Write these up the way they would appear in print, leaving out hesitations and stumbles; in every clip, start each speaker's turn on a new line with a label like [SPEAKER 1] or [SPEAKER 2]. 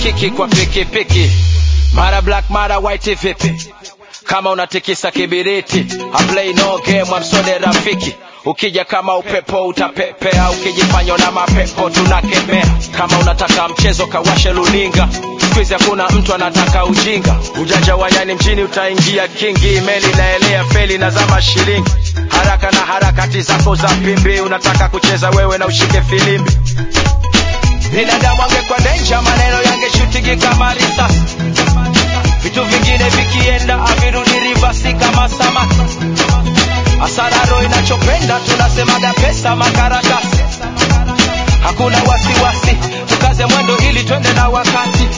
[SPEAKER 1] kiki kwa piki piki, mara black mara white vipi, kama unatikisa kibiriti. I play no game, I'm so de rafiki. Ukija kama upepo utapepea, ukijifanya na mapepo tunakemea. Kama unataka mchezo kawashe luninga, squeeze hakuna mtu anataka ujinga. Ujanja wa nyani mjini utaingia kingi, meli naelea feli na zama shilingi. Haraka na harakati zako za pimbi, unataka kucheza wewe na ushike filimbi. Binadamu angekuwa danger, maneno yangeshutingi kama risasi. Vitu vingine vikienda avirudi reverse kama samaki. Asararo inachopenda tunasemaga pesa makaratasi. Hakuna wasiwasi, tukaze mwendo ili twende na wakati.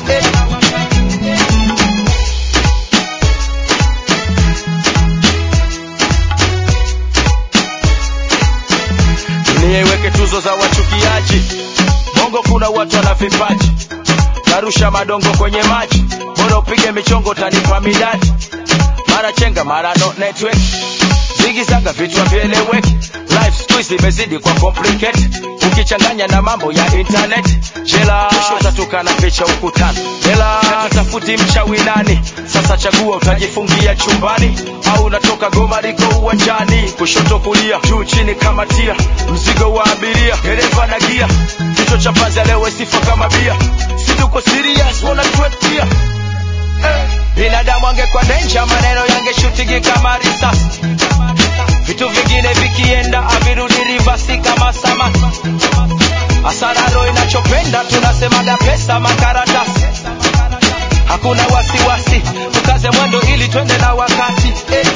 [SPEAKER 1] Dunia iweke tuzo za wachukiaji. Bongo kuna watu wana vipaji, narusha madongo kwenye maji. Bora upige michongo tanipa midadi. Mara chenga mara no network, zigi zaga vitu vieleweki. Life squeeze imezidi kwa complicate, ukichanganya na mambo ya internet. Jela kushoto tukana picha ukutani, jela tafuti mchawi nani. Sasa chagua, utajifungia chumbani au unatoka goma liko uwanjani. Kushoto kulia, juu chini kama tia, mzigo wa abiria, dereva na gia. Kichwa cha panzi leo sifa kama bia, si tuko serious wanatuetia. Binadamu angekuwa danger, maneno yangeshutingi kama risasi. Vitu vingine vikienda avirudi reverse kama samaki. Asararo inachopenda tunasemaga pesa makaratasi. Hakuna wasiwasi, tukaze mwendo ili twende na wakati.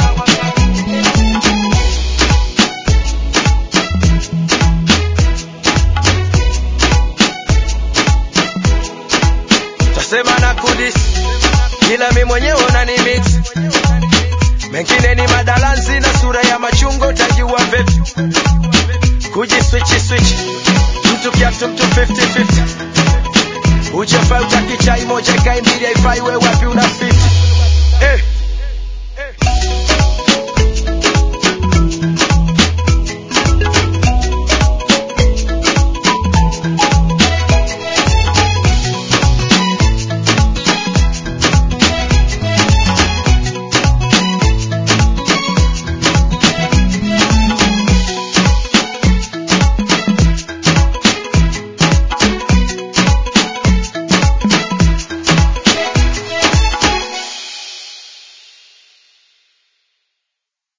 [SPEAKER 1] Tasema na kudis, ila mimi mwenyewe unanimix. Mengine ni madalanzi na sura ya machungo, tajua vipi kuji switch. Mtu kiatu mtu 50-50, ujafai utakichai moja kai mbili haifai wewe.